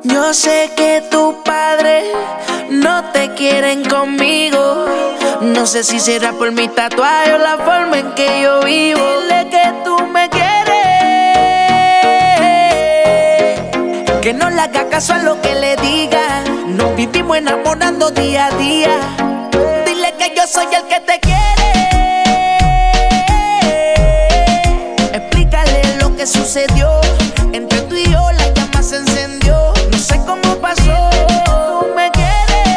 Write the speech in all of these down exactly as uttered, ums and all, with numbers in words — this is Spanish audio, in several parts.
Yo sé que tu padre no te quieren conmigo. No sé si será por mi tatuaje o la forma en que yo vivo. Dile que tú me quieres, que no le haga caso a lo que le digan. Nos vivimos enamorando día a día. Dile que yo soy el que te quiere. Explícale lo que sucedió. Entre tú y yo la llama se encendió. No sé cómo pasó. Tú me quieres,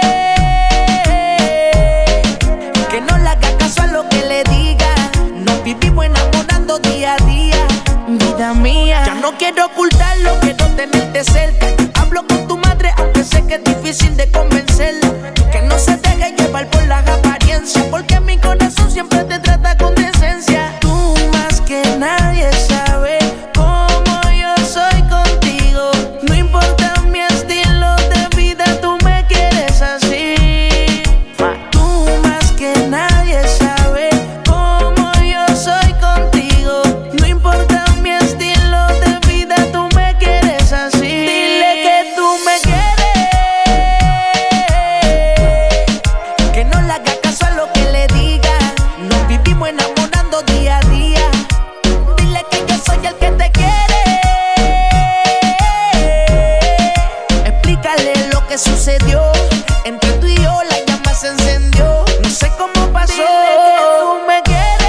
que no le haga caso a lo que le diga. Nos vivimos enamorando día a día. Vida mía, ya no quiero ocultarlo, quiero tenerte cerca. Hablo con tu madre, aunque sé que es difícil de convencerla. Que no se deje llevar por las apariencias, porque mi corazón siempre te trata con decencia. Tú más que nadie sabes cómo yo soy contigo. No importa mi estilo de vida, tú me quieres así. Tú más que nadie sabes cómo yo soy contigo. No importa mi estilo de vida, tú me quieres así. Dile que tú me quieres, que no le haga caso a lo que le diga. Nos vivimos enamorando día a día. Dile que yo soy el que te quiere. Explícale lo que sucedió. Entre tú y yo la llama se encendió. No sé cómo pasó. Dile que tú me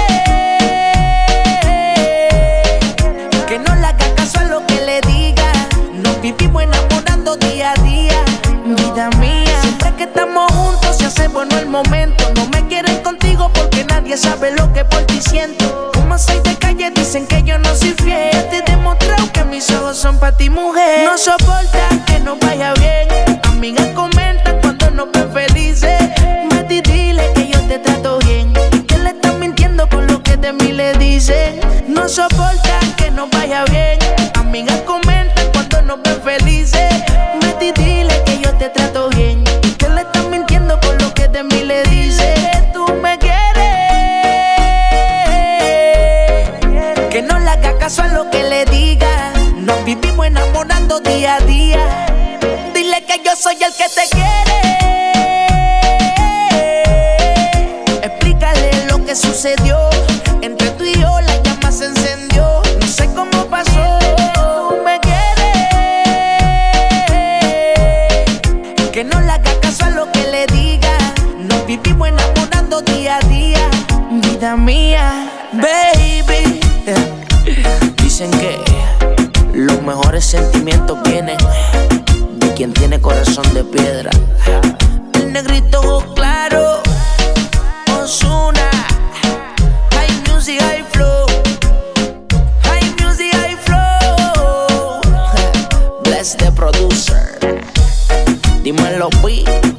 quieres, que no le haga caso a lo que le diga. Nos vivimos enamorando día a día. Vida mía, siempre que estamos juntos se hace bueno el momento. No me quieren contigo porque nadie sabe lo que por ti siento. Como soy de calle dicen que yo no soy fiel. Ya te he demostrado que mis ojos son pa' ti, mujer. No soportan que no vaya bien. Amigas comentan cuando nos ven felices. Mati, dile que yo te trato bien, que le están mintiendo con lo que de mí le dicen. No soportan que no vaya bien. Amigas comentan cuando nos ven felices. Mati, dile que yo te trato bien, que le están mintiendo con lo que de mí le dicen. Dile que tú me quieres, que no le haga caso a lo que le diga. Nos vivimos enamorando día a día. Dile que yo soy el que te quiere. Explícale lo que sucedió. Entre tú y yo la llama se encendió. No sé cómo pasó. Tú me quieres, que no le haga caso a lo que le diga. Nos vivimos enamorando día a día. Vida mía, baby. Dicen que los mejores sentimientos vienen de quien tiene corazón de piedra. El negrito ojo claro, Ozuna. High music, high flow. High music, high flow. Bless the producer. Dímelo, P.